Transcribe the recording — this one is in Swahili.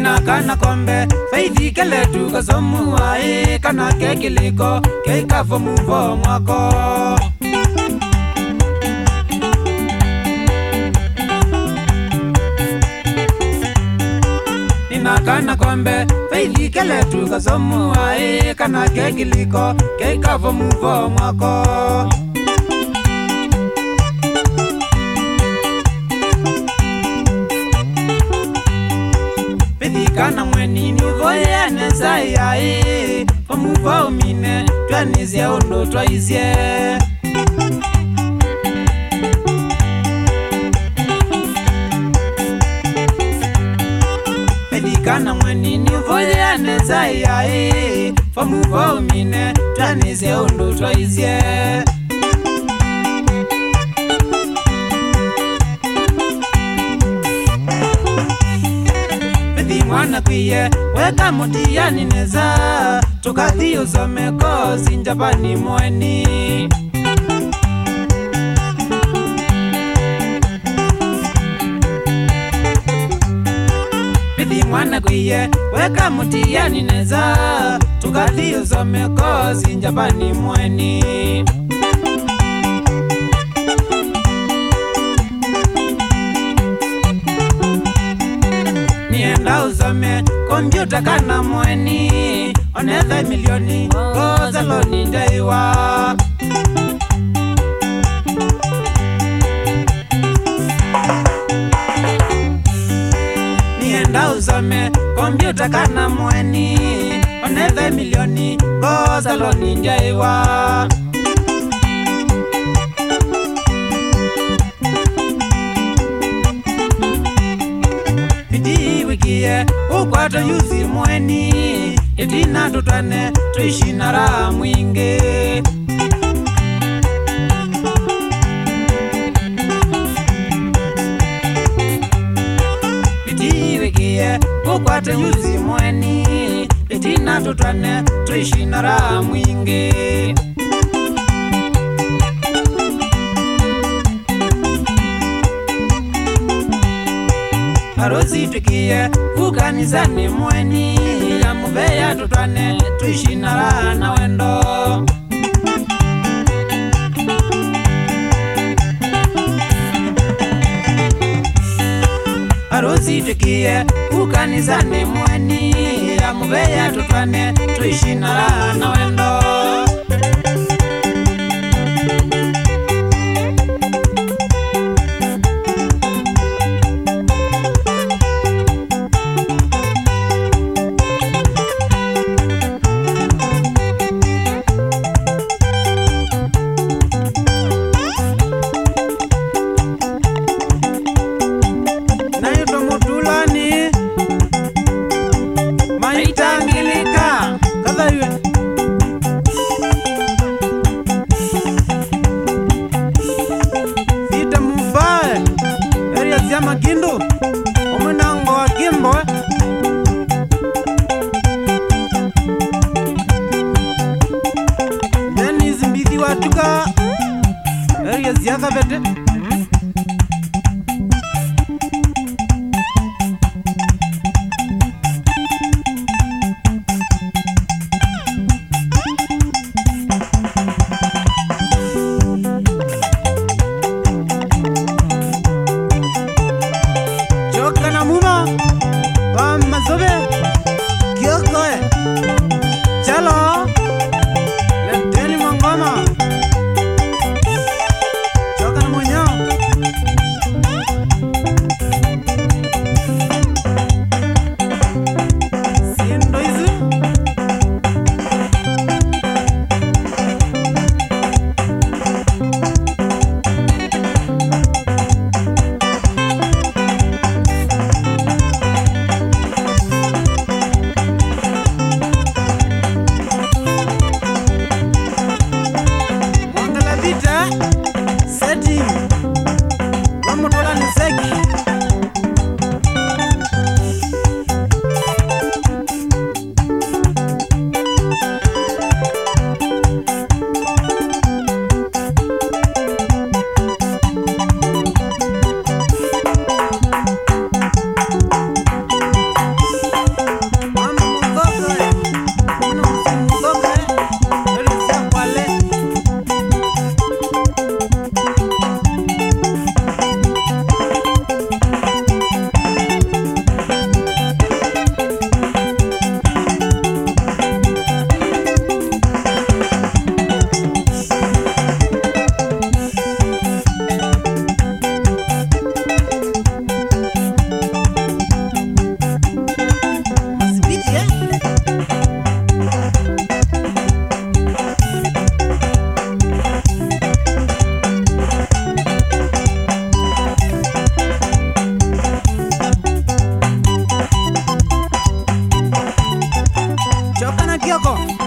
Nina kana kombe Faithi kele tu kasomu wae Kana kekiliko Keikafo muvo mwako Nina kana kombe Faithi kele tu kasomu wae Kana kekiliko Keikafo muvo mwako Kana mweni nuvoye nesayai Pamuva umine Twanizye undo twaizye Kana mweni nuvoye nesayai Pamuva umine Twanizye undo twaizye Mwana kwiye weka mutiyani neza Tukathi usomeko sinjapani mweni Bithi mwana kwiye weka mutiyani neza Tukathi usomeko sinjapani mweni Nienda usome kompyuta kana mweni Onetha milioni koza loni ndaiwa Nienda usome kompyuta kana mweni Onetha milioni koza loni ndaiwa Wikiye ukwata yuzi mweni Itina tutane tuishi na raha mwingi Wikiye ukwata yuzi mweni Itina tutane tuishi na raha mwingi Harusi tukiye ukanisani mweni Ya mubeya tutwane tuishi na raha na wendo Harusi tukiye ukanisani mweni Ya mubeya tutwane tuishi na raha na wendo Makindo Omenango wa Kimbo Dennis Mbithi watuka Area ziaka vete Chalo Leteni Mangoma Choka na mwenye kana kioko